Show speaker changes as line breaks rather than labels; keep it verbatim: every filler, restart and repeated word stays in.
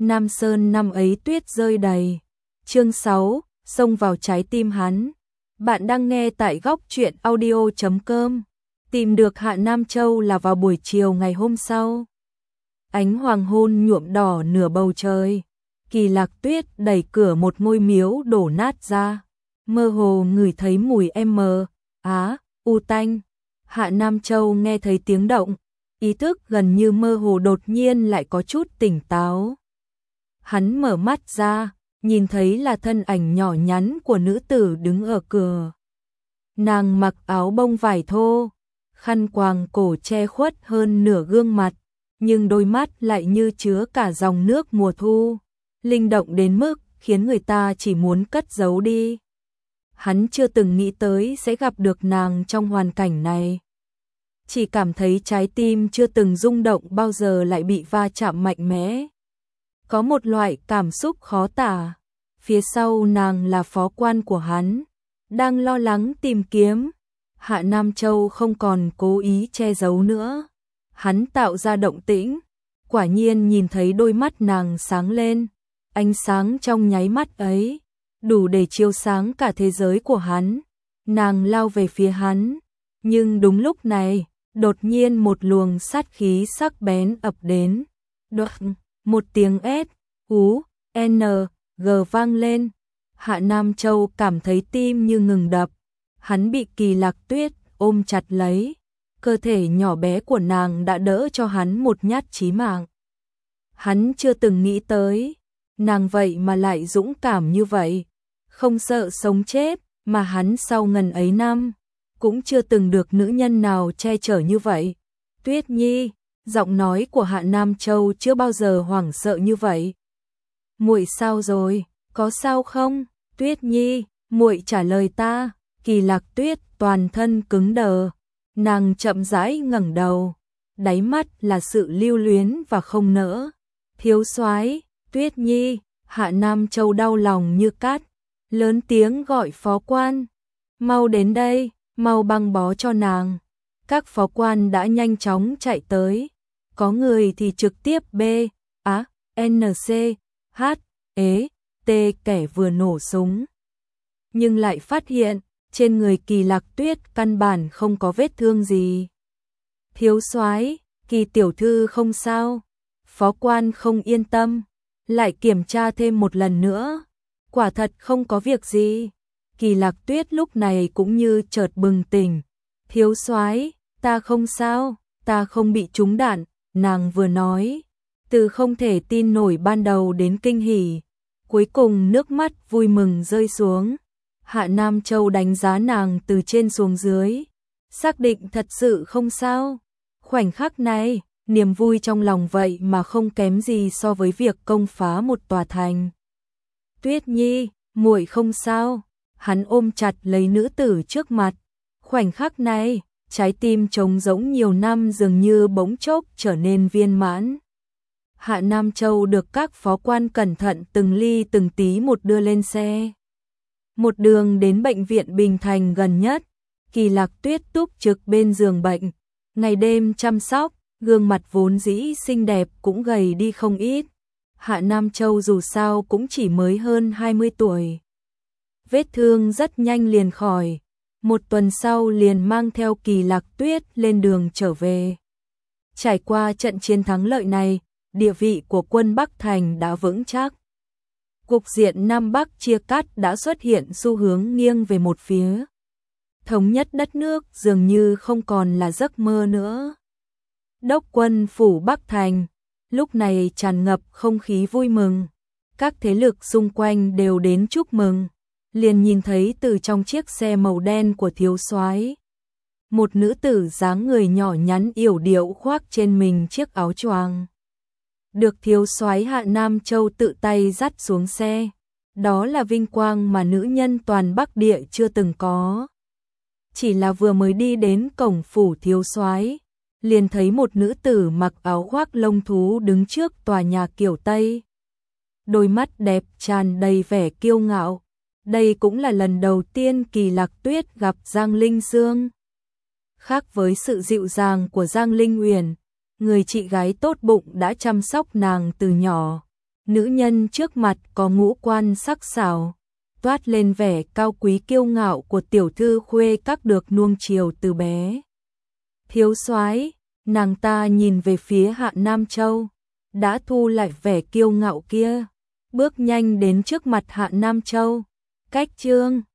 Nam Sơn năm ấy tuyết rơi đầy. Chương sáu, xông vào trái tim hắn. Bạn đang nghe tại góc truyện audio chấm com. Tìm được Hạ Nam Châu là vào buổi chiều ngày hôm sau. Ánh hoàng hôn nhuộm đỏ nửa bầu trời. Kỳ Lạc Tuyết đẩy cửa một ngôi miếu đổ nát ra. Mơ hồ ngửi thấy mùi em mờ, á, u tanh. Hạ Nam Châu nghe thấy tiếng động. Ý thức gần như mơ hồ đột nhiên lại có chút tỉnh táo. Hắn mở mắt ra, nhìn thấy là thân ảnh nhỏ nhắn của nữ tử đứng ở cửa. Nàng mặc áo bông vải thô, khăn quàng cổ che khuất hơn nửa gương mặt, nhưng đôi mắt lại như chứa cả dòng nước mùa thu, linh động đến mức khiến người ta chỉ muốn cất giấu đi. Hắn chưa từng nghĩ tới sẽ gặp được nàng trong hoàn cảnh này. Chỉ cảm thấy trái tim chưa từng rung động bao giờ lại bị va chạm mạnh mẽ. Có một loại cảm xúc khó tả. Phía sau nàng là phó quan của hắn, đang lo lắng tìm kiếm. Hạ Nam Châu không còn cố ý che giấu nữa. Hắn tạo ra động tĩnh, quả nhiên nhìn thấy đôi mắt nàng sáng lên. Ánh sáng trong nháy mắt ấy, đủ để chiếu sáng cả thế giới của hắn. Nàng lao về phía hắn, nhưng đúng lúc này, đột nhiên một luồng sát khí sắc bén ập đến. Đột, một tiếng S, U, N, G vang lên. Hạ Nam Châu cảm thấy tim như ngừng đập. Hắn bị Kỳ Lạc Tuyết ôm chặt lấy. Cơ thể nhỏ bé của nàng đã đỡ cho hắn một nhát chí mạng. Hắn chưa từng nghĩ tới, nàng vậy mà lại dũng cảm như vậy. Không sợ sống chết, mà hắn sau ngần ấy năm, cũng chưa từng được nữ nhân nào che chở như vậy. Tuyết Nhi, giọng nói của Hạ Nam Châu chưa bao giờ hoảng sợ như vậy. Muội sao rồi, có sao không? Tuyết Nhi, muội trả lời ta. Kỳ Lạc Tuyết toàn thân cứng đờ, nàng chậm rãi ngẩng đầu, đáy mắt là sự lưu luyến và không nỡ. Thiếu soái, Tuyết Nhi. Hạ Nam Châu đau lòng như cát, lớn tiếng gọi phó quan, mau đến đây, mau băng bó cho nàng. Các phó quan đã nhanh chóng chạy tới, có người thì trực tiếp B, A, N, C, H, E, T kẻ vừa nổ súng. Nhưng lại phát hiện, trên người Kỳ Lạc Tuyết căn bản không có vết thương gì. Thiếu soái, Kỳ tiểu thư không sao. Phó quan không yên tâm, lại kiểm tra thêm một lần nữa. Quả thật không có việc gì. Kỳ Lạc Tuyết lúc này cũng như chợt bừng tỉnh. Thiếu soái, ta không sao, ta không bị trúng đạn. Nàng vừa nói, từ không thể tin nổi ban đầu đến kinh hỉ, cuối cùng nước mắt vui mừng rơi xuống. Hạ Nam Châu đánh giá nàng từ trên xuống dưới, xác định thật sự không sao. Khoảnh khắc này, niềm vui trong lòng vậy mà không kém gì so với việc công phá một tòa thành. Tuyết Nhi, muội không sao. Hắn ôm chặt lấy nữ tử trước mặt. Khoảnh khắc này, trái tim trống rỗng nhiều năm dường như bỗng chốc trở nên viên mãn. Hạ Nam Châu được các phó quan cẩn thận từng ly từng tí một đưa lên xe. Một đường đến bệnh viện Bình Thành gần nhất. Kỳ Lạc Tuyết túc trực bên giường bệnh, ngày đêm chăm sóc, gương mặt vốn dĩ xinh đẹp cũng gầy đi không ít. Hạ Nam Châu dù sao cũng chỉ mới hơn hai mươi tuổi. Vết thương rất nhanh liền khỏi. Một tuần sau liền mang theo Kỳ Lạc Tuyết lên đường trở về. Trải qua trận chiến thắng lợi này, địa vị của quân Bắc Thành đã vững chắc. Cục diện Nam Bắc chia cắt đã xuất hiện xu hướng nghiêng về một phía. Thống nhất đất nước dường như không còn là giấc mơ nữa. Đốc quân phủ Bắc Thành lúc này tràn ngập không khí vui mừng. Các thế lực xung quanh đều đến chúc mừng. Liền nhìn thấy từ trong chiếc xe màu đen của thiếu soái, một nữ tử dáng người nhỏ nhắn yểu điệu khoác trên mình chiếc áo choàng. Được thiếu soái Hạ Nam Châu tự tay dắt xuống xe. Đó là vinh quang mà nữ nhân toàn Bắc Địa chưa từng có. Chỉ là vừa mới đi đến cổng phủ thiếu soái, liền thấy một nữ tử mặc áo khoác lông thú đứng trước tòa nhà kiểu Tây. Đôi mắt đẹp tràn đầy vẻ kiêu ngạo. Đây cũng là lần đầu tiên Kỳ Lạc Tuyết gặp Giang Linh Sương. Khác với sự dịu dàng của Giang Linh Uyển, người chị gái tốt bụng đã chăm sóc nàng từ nhỏ, Nữ nhân trước mặt có ngũ quan sắc sảo, toát lên vẻ cao quý kiêu ngạo của tiểu thư khuê các được nuông chiều từ bé. Thiếu soái, nàng ta nhìn về phía Hạ Nam Châu, đã thu lại vẻ kiêu ngạo kia, bước nhanh đến trước mặt Hạ Nam Châu. Cách Trương